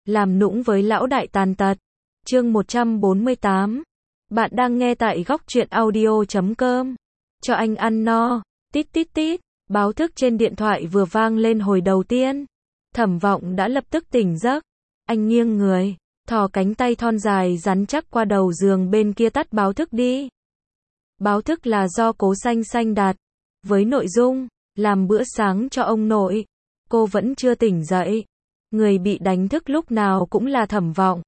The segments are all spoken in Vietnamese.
làm nũng với lão đại tàn tật. Chương 148. Bạn đang nghe tại góc truyện audio.com. Cho anh ăn no. Tít tít tít. Báo thức trên điện thoại vừa vang lên hồi đầu tiên. Thẩm Vọng đã lập tức tỉnh giấc. Anh nghiêng người, thò cánh tay thon dài rắn chắc qua đầu giường bên kia tắt báo thức đi. Báo thức là do Cố Xanh Xanh đặt, với nội dung làm bữa sáng cho ông nội. Cô vẫn chưa tỉnh dậy. Người bị đánh thức lúc nào cũng là Thẩm Vọng.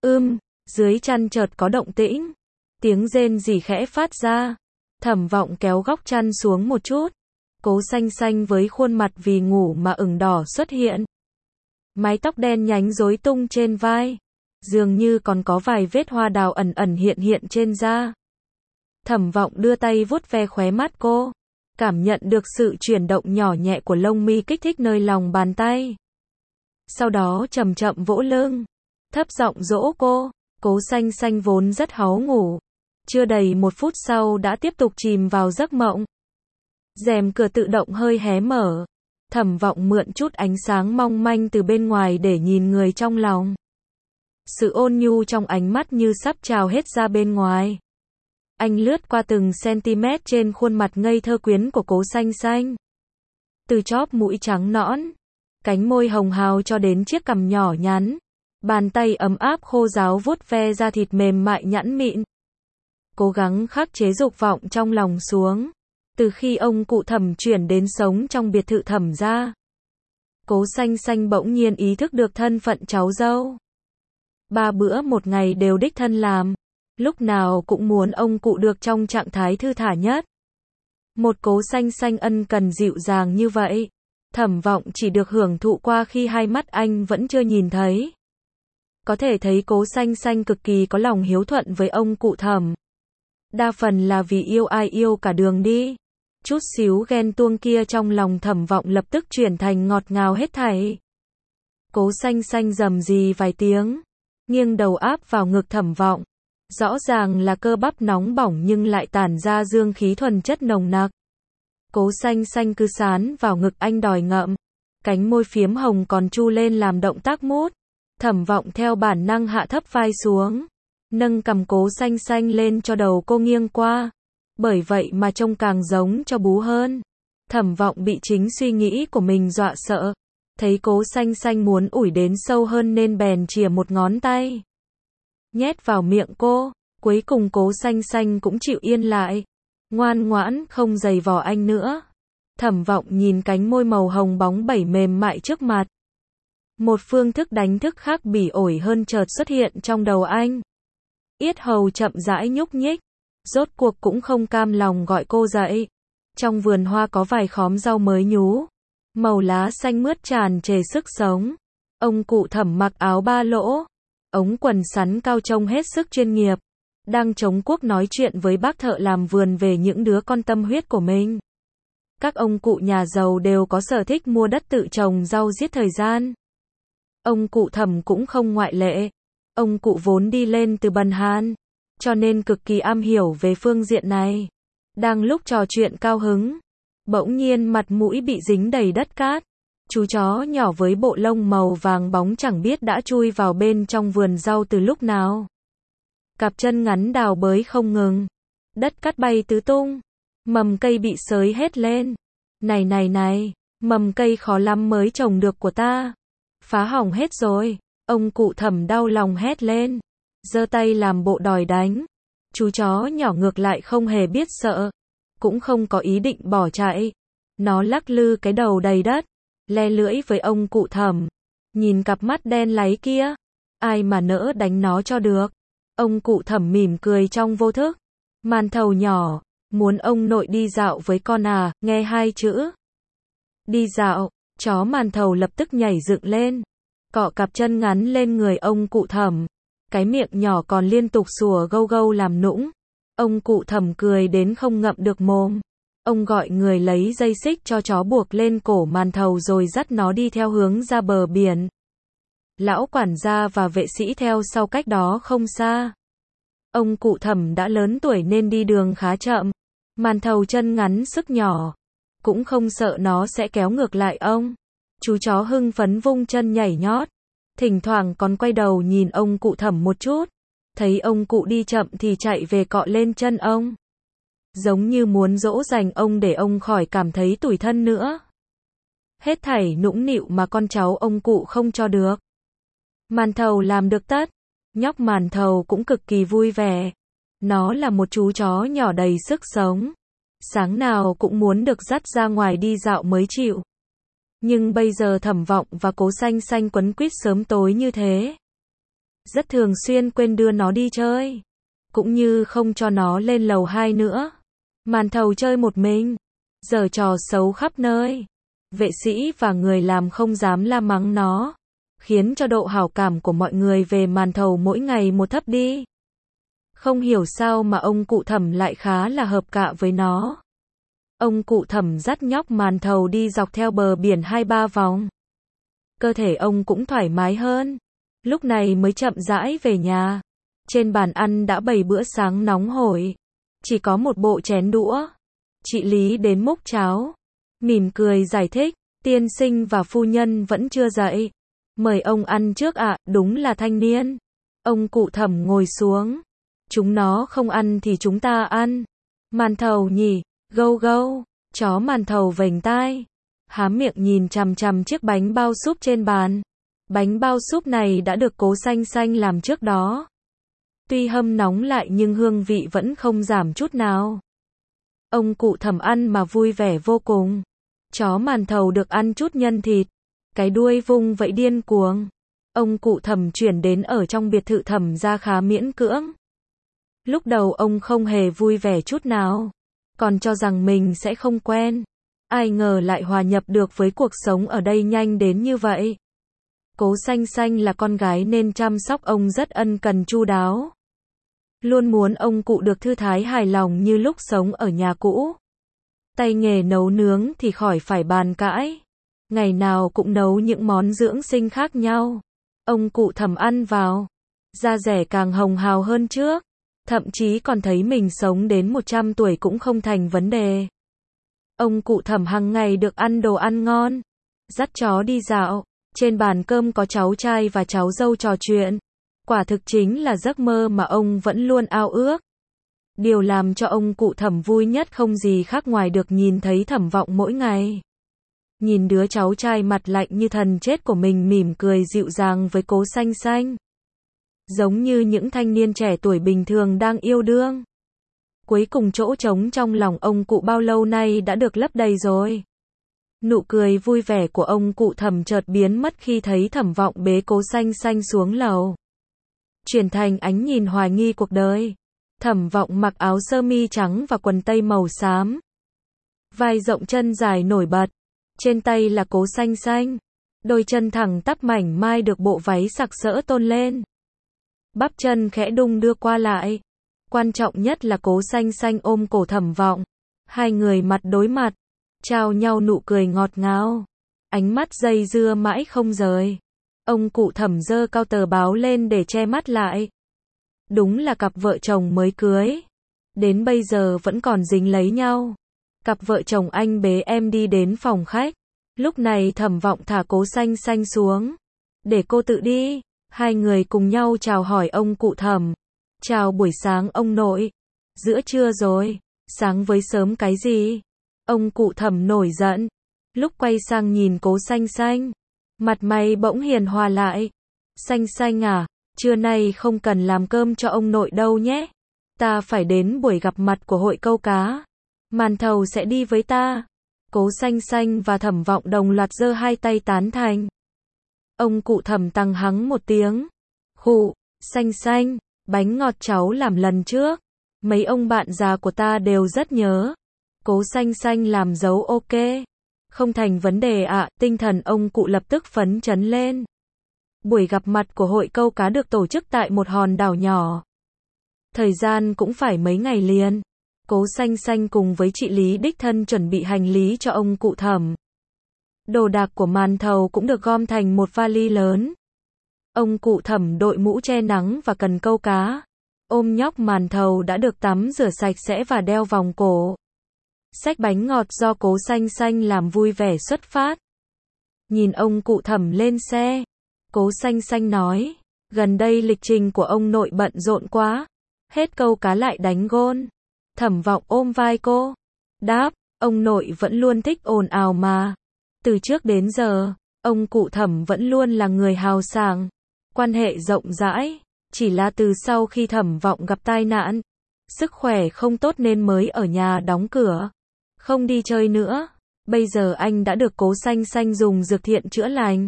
Dưới chăn chợt có động tĩnh. Tiếng rên rỉ khẽ phát ra. Thẩm Vọng kéo góc chăn xuống một chút. Cố Xanh Xanh với khuôn mặt vì ngủ mà ửng đỏ xuất hiện. Mái tóc đen nhánh rối tung trên vai. Dường như còn có vài vết hoa đào ẩn ẩn hiện hiện trên da. Thẩm Vọng đưa tay vuốt ve khóe mắt cô. Cảm nhận được sự chuyển động nhỏ nhẹ của lông mi kích thích nơi lòng bàn tay. Sau đó chậm chậm vỗ lưng. Thấp giọng dỗ cô. Cố Xanh Xanh vốn rất háu ngủ. Chưa đầy 1 phút sau đã tiếp tục chìm vào giấc mộng. Rèm cửa tự động hơi hé mở. Thẩm Vọng mượn chút ánh sáng mong manh từ bên ngoài để nhìn người trong lòng. Sự ôn nhu trong ánh mắt như sắp trào hết ra bên ngoài. Anh lướt qua từng cm trên khuôn mặt ngây thơ quyến của Cố Xanh Xanh. Từ chóp mũi trắng nõn, cánh môi hồng hào cho đến chiếc cằm nhỏ nhắn. Bàn tay ấm áp khô ráo vuốt ve da thịt mềm mại nhẵn mịn. Cố gắng khắc chế dục vọng trong lòng xuống. Từ khi ông cụ Thẩm chuyển đến sống trong biệt thự Thẩm gia, Cố Xanh Xanh bỗng nhiên ý thức được thân phận cháu dâu. 3 bữa một ngày đều đích thân làm. Lúc nào cũng muốn ông cụ được trong trạng thái thư thả nhất. Một Cố Xanh Xanh ân cần dịu dàng như vậy, Thẩm Vọng chỉ được hưởng thụ qua khi hai mắt anh vẫn chưa nhìn thấy. Có thể thấy Cố Xanh Xanh cực kỳ có lòng hiếu thuận với ông cụ Thẩm. Đa phần là vì yêu ai yêu cả đường đi. Chút xíu ghen tuông kia trong lòng Thẩm Vọng lập tức chuyển thành ngọt ngào hết thảy. Cố Xanh Xanh rầm rì vài tiếng, nghiêng đầu áp vào ngực Thẩm Vọng. Rõ ràng là cơ bắp nóng bỏng nhưng lại tản ra dương khí thuần chất nồng nặc. Cố Xanh Xanh cứ sán vào ngực anh đòi ngậm. Cánh môi phiếm hồng còn chu lên làm động tác mút. Thẩm Vọng theo bản năng hạ thấp vai xuống, nâng cằm Cố Xanh Xanh lên cho đầu cô nghiêng qua. Bởi vậy mà trông càng giống cho bú hơn. Thẩm Vọng bị chính suy nghĩ của mình dọa sợ. Thấy Cố Xanh Xanh muốn ủi đến sâu hơn nên bèn chìa một ngón tay nhét vào miệng cô. Cuối cùng Cố Xanh Xanh cũng chịu yên lại. Ngoan ngoãn không giày vò anh nữa. Thẩm Vọng nhìn cánh môi màu hồng bóng bẩy mềm mại trước mặt. Một phương thức đánh thức khác bỉ ổi hơn chợt xuất hiện trong đầu anh. Yết hầu chậm rãi nhúc nhích. Rốt cuộc cũng không cam lòng gọi cô dậy. Trong vườn hoa có vài khóm rau mới nhú. Màu lá xanh mướt tràn trề sức sống. Ông cụ Thẩm mặc áo ba lỗ. Ống quần sắn cao trông hết sức chuyên nghiệp. Đang chống cuốc nói chuyện với bác thợ làm vườn về những đứa con tâm huyết của mình. Các ông cụ nhà giàu đều có sở thích mua đất tự trồng rau giết thời gian. Ông cụ Thẩm cũng không ngoại lệ. Ông cụ vốn đi lên từ Bần Hàn, cho nên cực kỳ am hiểu về phương diện này. Đang lúc trò chuyện cao hứng, bỗng nhiên mặt mũi bị dính đầy đất cát. Chú chó nhỏ với bộ lông màu vàng bóng chẳng biết đã chui vào bên trong vườn rau từ lúc nào. Cặp chân ngắn đào bới không ngừng. Đất cát bay tứ tung. Mầm cây bị xới hết lên. Này, mầm cây khó lắm mới trồng được của ta. Phá hỏng hết rồi. Ông cụ Thẩm đau lòng hét lên. Giơ tay làm bộ đòi đánh. Chú chó nhỏ ngược lại không hề biết sợ. Cũng không có ý định bỏ chạy. Nó lắc lư cái đầu đầy đất. Le lưỡi với ông cụ Thẩm. Nhìn cặp mắt đen láy kia. Ai mà nỡ đánh nó cho được. Ông cụ Thẩm mỉm cười trong vô thức. Màn thầu nhỏ. Muốn ông nội đi dạo với con à, nghe 2 chữ. Đi dạo. Chó màn thầu lập tức nhảy dựng lên. Cọ cặp chân ngắn lên người ông cụ Thẩm. Cái miệng nhỏ còn liên tục sủa gâu gâu làm nũng. Ông cụ Thẩm cười đến không ngậm được mồm. Ông gọi người lấy dây xích cho chó buộc lên cổ màn thầu rồi dắt nó đi theo hướng ra bờ biển. Lão quản gia và vệ sĩ theo sau cách đó không xa. Ông cụ Thẩm đã lớn tuổi nên đi đường khá chậm. Màn thầu chân ngắn sức nhỏ. Cũng không sợ nó sẽ kéo ngược lại ông. Chú chó hưng phấn vung chân nhảy nhót. thỉnh thoảng còn quay đầu nhìn ông cụ Thẩm một chút, thấy ông cụ đi chậm thì chạy về cọ lên chân ông. Giống như muốn dỗ dành ông để ông khỏi cảm thấy tủi thân nữa. Hết thảy nũng nịu mà con cháu ông cụ không cho được. Màn Thầu làm được tất, nhóc Màn Thầu cũng cực kỳ vui vẻ. Nó là một chú chó nhỏ đầy sức sống. Sáng nào cũng muốn được dắt ra ngoài đi dạo mới chịu. Nhưng bây giờ Thẩm Vọng và Cố Xanh Xanh quấn quýt sớm tối như thế. Rất thường xuyên quên đưa nó đi chơi. Cũng như không cho nó lên lầu 2 nữa. Màn Thầu chơi một mình. Giở trò xấu khắp nơi. Vệ sĩ và người làm không dám la mắng nó. Khiến cho độ hảo cảm của mọi người về Màn Thầu mỗi ngày một thấp đi. Không hiểu sao mà ông cụ Thẩm lại khá là hợp cạ với nó. Ông cụ Thẩm dắt nhóc Màn Thầu đi dọc theo bờ biển 2-3 vòng. Cơ thể ông cũng thoải mái hơn. Lúc này mới chậm rãi về nhà. Trên bàn ăn đã bày bữa sáng nóng hổi. Chỉ có một bộ chén đũa. Chị Lý đến múc cháo. Mỉm cười giải thích, tiên sinh và phu nhân vẫn chưa dậy. Mời ông ăn trước ạ, đúng là thanh niên. Ông cụ Thẩm ngồi xuống. Chúng nó không ăn thì chúng ta ăn. Màn Thầu nhỉ, gâu gâu. Chó Màn Thầu vểnh tai. Há miệng nhìn chằm chằm chiếc bánh bao súp trên bàn. Bánh bao súp này đã được Cố Xanh Xanh làm trước đó. Tuy hâm nóng lại nhưng hương vị vẫn không giảm chút nào. Ông cụ Thẩm ăn mà vui vẻ vô cùng. Chó Màn Thầu được ăn chút nhân thịt. Cái đuôi vung vẫy điên cuồng. Ông cụ Thẩm chuyển đến ở trong biệt thự Thẩm gia khá miễn cưỡng. Lúc đầu ông không hề vui vẻ chút nào. Còn cho rằng mình sẽ không quen. Ai ngờ lại hòa nhập được với cuộc sống ở đây nhanh đến như vậy. Cố Xanh Xanh là con gái nên chăm sóc ông rất ân cần chu đáo. Luôn muốn ông cụ được thư thái hài lòng như lúc sống ở nhà cũ. Tay nghề nấu nướng thì khỏi phải bàn cãi. Ngày nào cũng nấu những món dưỡng sinh khác nhau. Ông cụ Thẩm ăn vào. Da dẻ càng hồng hào hơn trước. Thậm chí còn thấy mình sống đến 100 tuổi cũng không thành vấn đề. Ông cụ Thẩm hàng ngày được ăn đồ ăn ngon. Dắt chó đi dạo. Trên bàn cơm có cháu trai và cháu dâu trò chuyện. Quả thực chính là giấc mơ mà ông vẫn luôn ao ước. Điều làm cho ông cụ Thẩm vui nhất không gì khác ngoài được nhìn thấy Thẩm Vọng mỗi ngày. Nhìn đứa cháu trai mặt lạnh như thần chết của mình mỉm cười dịu dàng với Cố Xanh Xanh. Giống như những thanh niên trẻ tuổi bình thường đang yêu đương. Cuối cùng chỗ trống trong lòng ông cụ bao lâu nay đã được lấp đầy rồi. Nụ cười vui vẻ của ông cụ Thẩm chợt biến mất khi thấy Thẩm Vọng bế Cố Xanh Xanh xuống lầu. Chuyển thành ánh nhìn hoài nghi cuộc đời. Thẩm Vọng mặc áo sơ mi trắng và quần tây màu xám. Vai rộng chân dài nổi bật. Trên tay là Cố Xanh Xanh. Đôi chân thẳng tắp mảnh mai được bộ váy sặc sỡ tôn lên. Bắp chân khẽ đung đưa qua lại. Quan trọng nhất là Cố Xanh Xanh ôm cổ Thẩm Vọng. Hai người mặt đối mặt. Trao nhau nụ cười ngọt ngào. Ánh mắt dây dưa mãi không rời. Ông cụ Thẩm giơ cao tờ báo lên để che mắt lại. Đúng là cặp vợ chồng mới cưới. Đến bây giờ vẫn còn dính lấy nhau. Cặp vợ chồng anh bế em đi đến phòng khách. Lúc này Thẩm Vọng thả Cố Xanh Xanh xuống. Để cô tự đi. Hai người cùng nhau chào hỏi ông cụ Thẩm. Chào buổi sáng ông nội. Giữa trưa rồi. Sáng với sớm cái gì? Ông cụ Thẩm nổi giận. Lúc quay sang nhìn Cố Xanh Xanh. Mặt mày bỗng hiền hòa lại. Xanh Xanh à, trưa nay không cần làm cơm cho ông nội đâu nhé. Ta phải đến buổi gặp mặt của hội câu cá. Màn Thầu sẽ đi với ta. Cố Xanh Xanh và Thẩm Vọng đồng loạt giơ hai tay tán thành. Ông cụ Thẩm tăng hắng một tiếng. Khụ, Xanh Xanh, bánh ngọt cháu làm lần trước. Mấy ông bạn già của ta đều rất nhớ. Cố Xanh Xanh làm dấu ok. Không thành vấn đề ạ, tinh thần ông cụ lập tức phấn chấn lên. Buổi gặp mặt của hội câu cá được tổ chức tại một hòn đảo nhỏ. Thời gian cũng phải mấy ngày liền. Cố Xanh Xanh cùng với chị Lý đích thân chuẩn bị hành lý cho ông cụ Thẩm. Đồ đạc của Màn Thầu cũng được gom thành một vali lớn. Ông cụ Thẩm đội mũ che nắng và cần câu cá. Ôm nhóc Màn Thầu đã được tắm rửa sạch sẽ và đeo vòng cổ. Xách bánh ngọt do Cố Xanh Xanh làm vui vẻ xuất phát. Nhìn ông cụ Thẩm lên xe. Cố Xanh Xanh nói, gần đây lịch trình của ông nội bận rộn quá. Hết câu cá lại đánh gôn. Thẩm Vọng ôm vai cô. Đáp, ông nội vẫn luôn thích ồn ào mà. Từ trước đến giờ, ông cụ Thẩm vẫn luôn là người hào sảng, quan hệ rộng rãi. Chỉ là từ sau khi Thẩm Vọng gặp tai nạn, sức khỏe không tốt nên mới ở nhà đóng cửa, không đi chơi nữa. Bây giờ anh đã được Cố Xanh Xanh dùng dược thiện chữa lành.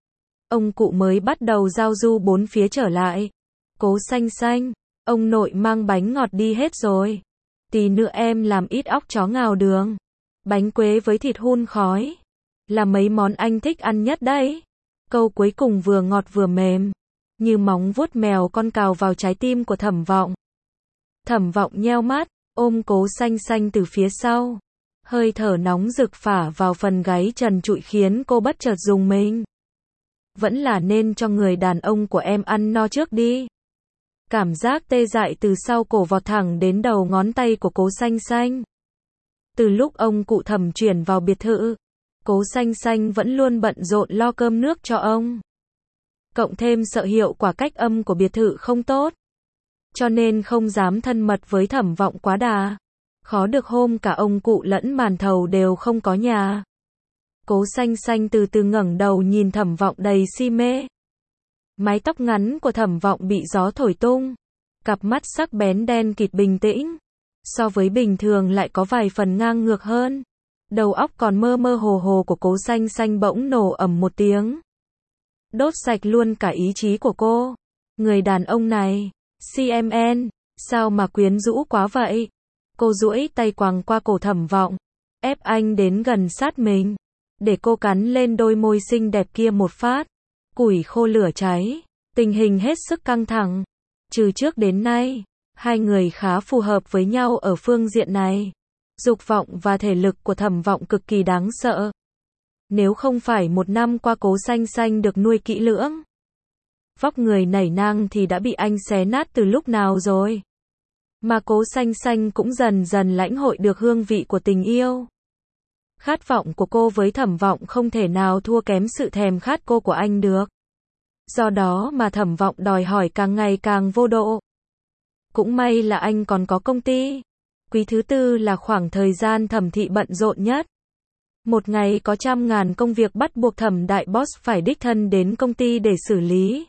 Ông cụ mới bắt đầu giao du bốn phía trở lại. Cố Xanh Xanh, ông nội mang bánh ngọt đi hết rồi. Tí nữa em làm ít óc chó ngào đường, bánh quế với thịt hun khói, là mấy món anh thích ăn nhất đấy. Câu cuối cùng vừa ngọt vừa mềm, như móng vuốt mèo con cào vào trái tim của Thẩm Vọng. Thẩm Vọng nheo mắt, ôm Cố Xanh Xanh từ phía sau. Hơi thở nóng rực phả vào phần gáy trần trụi khiến cô bất chợt rùng mình. Vẫn là nên cho người đàn ông của em ăn no trước đi. Cảm giác tê dại từ sau cổ vọt thẳng đến đầu ngón tay của Cố Xanh Xanh. Từ lúc ông cụ Thẩm chuyển vào biệt thự, Cố Xanh Xanh vẫn luôn bận rộn lo cơm nước cho ông. Cộng thêm sợ hiệu quả cách âm của biệt thự không tốt, cho nên không dám thân mật với Thẩm Vọng quá đà. Khó được hôm cả ông cụ lẫn màn thầu đều không có nhà. Cố Xanh Xanh từ từ ngẩng đầu nhìn Thẩm Vọng đầy si mê. Mái tóc ngắn của Thẩm Vọng bị gió thổi tung, cặp mắt sắc bén đen kịt bình tĩnh, so với bình thường lại có vài phần ngang ngược hơn. Đầu óc còn mơ mơ hồ hồ của Cố Xanh Xanh bỗng nổ ầm một tiếng, đốt sạch luôn cả ý chí của cô. Người đàn ông này, CMN, sao mà quyến rũ quá vậy? Cô duỗi tay quàng qua cổ Thẩm Vọng, ép anh đến gần sát mình, để cô cắn lên đôi môi xinh đẹp kia một phát. Củi khô lửa cháy, tình hình hết sức căng thẳng. Từ trước đến nay, hai người khá phù hợp với nhau ở phương diện này. Dục vọng và thể lực của Thẩm Vọng cực kỳ đáng sợ. Nếu không phải một năm qua Cố Xanh Xanh được nuôi kỹ lưỡng, vóc người nảy nang thì đã bị anh xé nát từ lúc nào rồi. Mà Cố Xanh Xanh cũng dần dần lãnh hội được hương vị của tình yêu. Khát vọng của cô với Thẩm Vọng không thể nào thua kém sự thèm khát cô của anh được. Do đó mà Thẩm Vọng đòi hỏi càng ngày càng vô độ. Cũng may là anh còn có công ty. Quý thứ tư là khoảng thời gian Thẩm thị bận rộn nhất. Một ngày có trăm ngàn công việc bắt buộc Thẩm đại boss phải đích thân đến công ty để xử lý.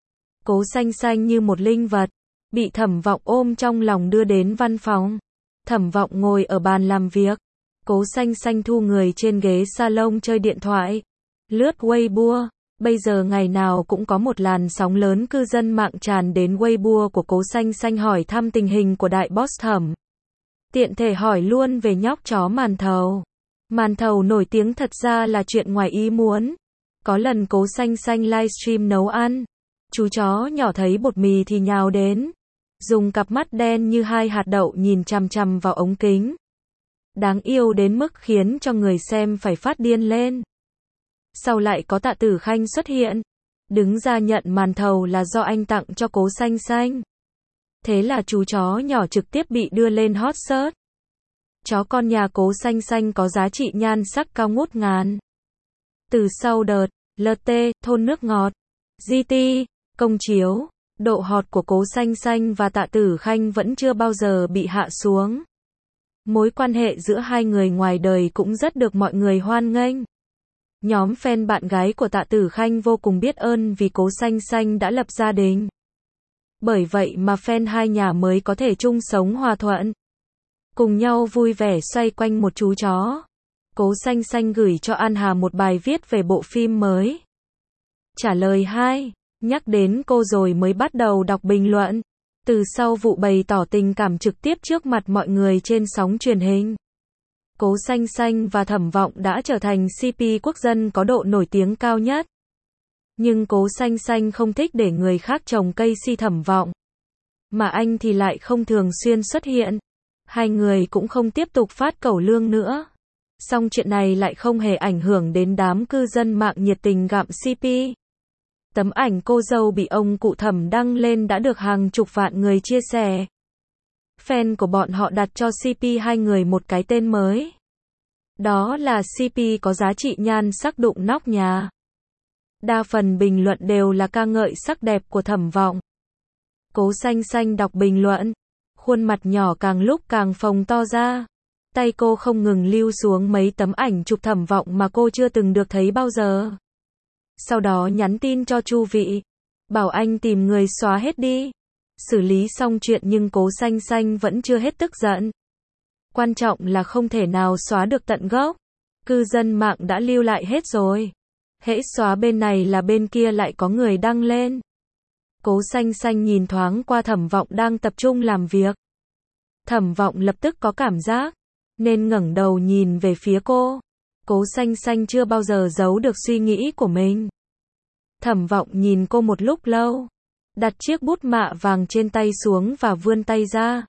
Cố Xanh Xanh như một linh vật, bị Thẩm Vọng ôm trong lòng đưa đến văn phòng. Thẩm Vọng ngồi ở bàn làm việc. Cố Xanh Xanh thu người trên ghế salon chơi điện thoại, lướt Weibo. Bây giờ ngày nào cũng có một làn sóng lớn cư dân mạng tràn đến Weibo của Cố Xanh Xanh hỏi thăm tình hình của đại boss Thẩm. Tiện thể hỏi luôn về nhóc chó Màn Thầu. Màn Thầu nổi tiếng thật ra là chuyện ngoài ý muốn. Có lần Cố Xanh Xanh livestream nấu ăn, chú chó nhỏ thấy bột mì thì nhào đến, dùng cặp mắt đen như hai hạt đậu nhìn chằm chằm vào ống kính. Đáng yêu đến mức khiến cho người xem phải phát điên lên. Sau lại có Tạ Tử Khanh xuất hiện, đứng ra nhận Màn Thầu là do anh tặng cho Cố Xanh Xanh. Thế là chú chó nhỏ trực tiếp bị đưa lên hot search. Chó con nhà Cố Xanh Xanh có giá trị nhan sắc cao ngút ngàn. Từ sau đợt LT, thôn nước ngọt, GT, công chiếu, độ hot của Cố Xanh Xanh và Tạ Tử Khanh vẫn chưa bao giờ bị hạ xuống. Mối quan hệ giữa hai người ngoài đời cũng rất được mọi người hoan nghênh. Nhóm fan bạn gái của Tạ Tử Khanh vô cùng biết ơn vì Cố Xanh Xanh đã lập gia đình. Bởi vậy mà fan hai nhà mới có thể chung sống hòa thuận, cùng nhau vui vẻ xoay quanh một chú chó. Cố Xanh Xanh gửi cho An Hà một bài viết về bộ phim mới. Trả lời 2, nhắc đến cô rồi mới bắt đầu đọc bình luận. Từ sau vụ bày tỏ tình cảm trực tiếp trước mặt mọi người trên sóng truyền hình, Cố Xanh Xanh và Thẩm Vọng đã trở thành CP quốc dân có độ nổi tiếng cao nhất. Nhưng Cố Xanh Xanh không thích để người khác trồng cây si Thẩm Vọng, mà anh thì lại không thường xuyên xuất hiện. Hai người cũng không tiếp tục phát cẩu lương nữa. Song chuyện này lại không hề ảnh hưởng đến đám cư dân mạng nhiệt tình gặm CP. Tấm ảnh cô dâu bị ông cụ Thẩm đăng lên đã được hàng chục vạn người chia sẻ. Fan của bọn họ đặt cho CP hai người một cái tên mới. Đó là CP có giá trị nhan sắc đụng nóc nhà. Đa phần bình luận đều là ca ngợi sắc đẹp của Thẩm Vọng. Cố Xanh Xanh đọc bình luận, khuôn mặt nhỏ càng lúc càng phồng to ra. Tay cô không ngừng lưu xuống mấy tấm ảnh chụp Thẩm Vọng mà cô chưa từng được thấy bao giờ. Sau đó nhắn tin cho Chu Vị, bảo anh tìm người xóa hết đi. Xử lý xong chuyện nhưng Cố Xanh Xanh vẫn chưa hết tức giận. Quan trọng là không thể nào xóa được tận gốc. Cư dân mạng đã lưu lại hết rồi. Hễ xóa bên này là bên kia lại có người đăng lên. Cố Xanh Xanh nhìn thoáng qua Thẩm Vọng đang tập trung làm việc. Thẩm Vọng lập tức có cảm giác, nên ngẩng đầu nhìn về phía cô. Cố Xanh Xanh chưa bao giờ giấu được suy nghĩ của mình. Thẩm Vọng nhìn cô một lúc lâu, đặt chiếc bút mạ vàng trên tay xuống và vươn tay ra.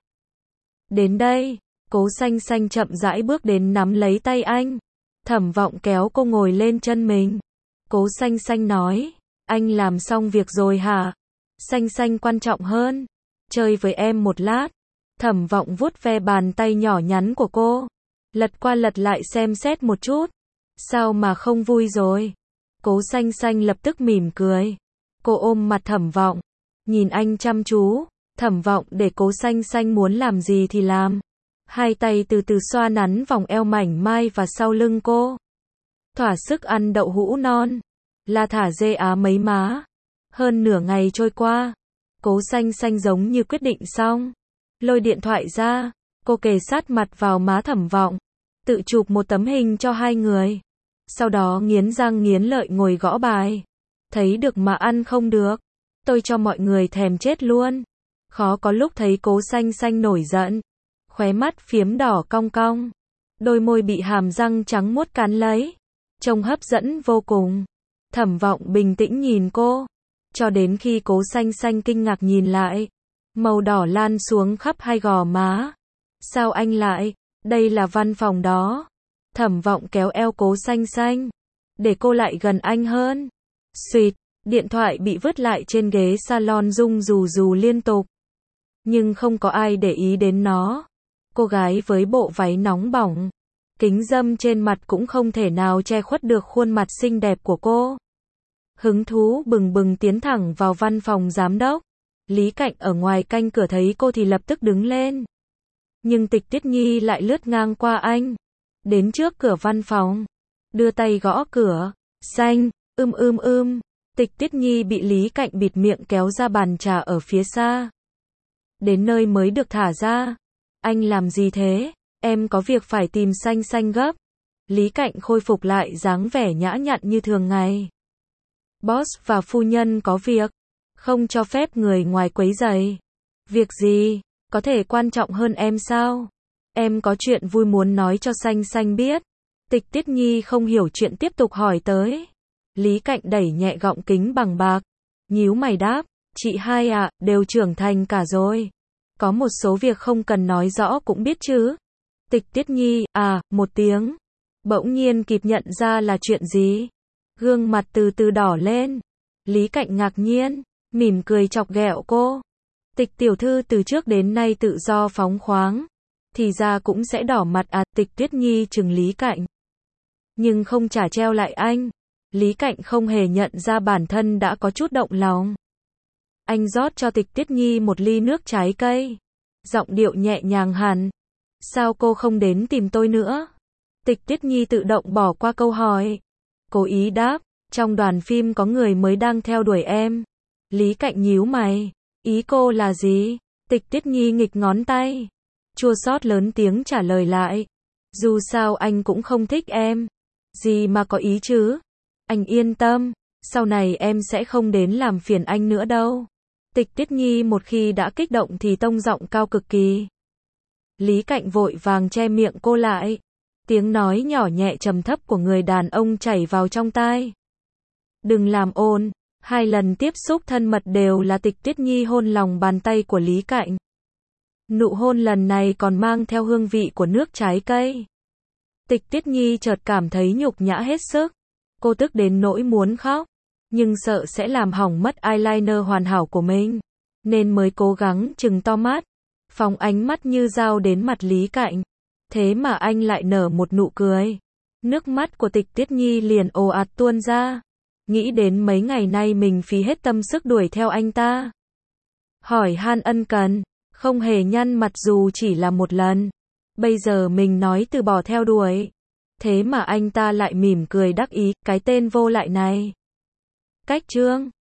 Đến đây, Cố Xanh Xanh chậm rãi bước đến nắm lấy tay anh. Thẩm Vọng kéo cô ngồi lên chân mình. Cố Xanh Xanh nói, anh làm xong việc rồi hả? Xanh Xanh quan trọng hơn. Chơi với em một lát. Thẩm Vọng vuốt ve bàn tay nhỏ nhắn của cô. Lật qua lật lại xem xét một chút. Sao mà không vui rồi? Cố Xanh Xanh lập tức mỉm cười. Cô ôm mặt Thẩm Vọng, nhìn anh chăm chú. Thẩm Vọng để Cố Xanh Xanh muốn làm gì thì làm. Hai tay từ từ xoa nắn vòng eo mảnh mai và sau lưng cô. Thỏa sức ăn đậu hũ non. Là thả dê á mấy má. Hơn nửa ngày trôi qua. Cố Xanh Xanh giống như quyết định xong. Lôi điện thoại ra. Cô kề sát mặt vào má Thẩm Vọng. Tự chụp một tấm hình cho hai người. Sau đó nghiến răng nghiến lợi ngồi gõ bài. Thấy được mà ăn không được. Tôi cho mọi người thèm chết luôn. Khó có lúc thấy Cố Xanh Xanh nổi giận. Khóe mắt phiếm đỏ cong cong. Đôi môi bị hàm răng trắng muốt cắn lấy. Trông hấp dẫn vô cùng. Thẩm Vọng bình tĩnh nhìn cô. Cho đến khi Cố Xanh Xanh kinh ngạc nhìn lại. Màu đỏ lan xuống khắp hai gò má. Sao anh lại? Đây là văn phòng đó. Thẩm Vọng kéo eo Cố Xanh Xanh. Để cô lại gần anh hơn. Xuyệt, điện thoại bị vứt lại trên ghế salon rung rù rù liên tục. Nhưng không có ai để ý đến nó. Cô gái với bộ váy nóng bỏng. Kính râm trên mặt cũng không thể nào che khuất được khuôn mặt xinh đẹp của cô. Hứng thú bừng bừng tiến thẳng vào văn phòng giám đốc. Lý Cạnh ở ngoài canh cửa thấy cô thì lập tức đứng lên. Nhưng Tịch Tiết Nhi lại lướt ngang qua anh. Đến trước cửa văn phòng. Đưa tay gõ cửa. Xanh, Tịch Tiết Nhi bị Lý Cạnh bịt miệng kéo ra bàn trà ở phía xa. Đến nơi mới được thả ra. Anh làm gì thế? Em có việc phải tìm Xanh Xanh gấp. Lý Cạnh khôi phục lại dáng vẻ nhã nhặn như thường ngày. Boss và phu nhân có việc. Không cho phép người ngoài quấy rầy. Việc gì? Có thể quan trọng hơn em sao? Em có chuyện vui muốn nói cho Xanh Xanh biết. Tịch Tiết Nhi không hiểu chuyện tiếp tục hỏi tới. Lý Cạnh đẩy nhẹ gọng kính bằng bạc. Nhíu mày đáp. Chị hai ạ, đều trưởng thành cả rồi. Có một số việc không cần nói rõ cũng biết chứ. Tịch Tiết Nhi, một tiếng. Bỗng nhiên kịp nhận ra là chuyện gì. Gương mặt từ từ đỏ lên. Lý Cạnh ngạc nhiên, mỉm cười chọc ghẹo cô. Tịch tiểu thư từ trước đến nay tự do phóng khoáng. Thì ra cũng sẽ đỏ mặt à? Tịch Tiết Nhi trừng Lý Cạnh. Nhưng không trả treo lại anh. Lý Cạnh không hề nhận ra bản thân đã có chút động lòng. Anh rót cho Tịch Tiết Nhi một ly nước trái cây. Giọng điệu nhẹ nhàng hẳn. Sao cô không đến tìm tôi nữa? Tịch Tiết Nhi tự động bỏ qua câu hỏi. Cố ý đáp, trong đoàn phim có người mới đang theo đuổi em. Lý Cạnh nhíu mày. Ý cô là gì? Tịch Tiết Nhi nghịch ngón tay. Chua xót lớn tiếng trả lời lại. Dù sao anh cũng không thích em. Gì mà có ý chứ? Anh yên tâm. Sau này em sẽ không đến làm phiền anh nữa đâu. Tịch Tiết Nhi một khi đã kích động thì tông giọng cao cực kỳ. Lý Cạnh vội vàng che miệng cô lại. Tiếng nói nhỏ nhẹ trầm thấp của người đàn ông chảy vào trong tai. Đừng làm ồn. 2 lần tiếp xúc thân mật đều là Tịch Tiết Nhi hôn lòng bàn tay của Lý Cạnh. Nụ hôn lần này còn mang theo hương vị của nước trái cây. Tịch Tiết Nhi chợt cảm thấy nhục nhã hết sức. Cô tức đến nỗi muốn khóc. Nhưng sợ sẽ làm hỏng mất eyeliner hoàn hảo của mình. Nên mới cố gắng trừng to mắt. Phóng ánh mắt như dao đến mặt Lý Cạnh. Thế mà anh lại nở một nụ cười. Nước mắt của Tịch Tiết Nhi liền ồ ạt tuôn ra. nghĩ đến mấy ngày nay mình phí hết tâm sức đuổi theo anh ta. Hỏi han ân cần, không hề nhăn mặt dù chỉ là một lần. Bây giờ mình nói từ bỏ theo đuổi. Thế mà anh ta lại mỉm cười đắc ý, cái tên vô lại này. Cách chương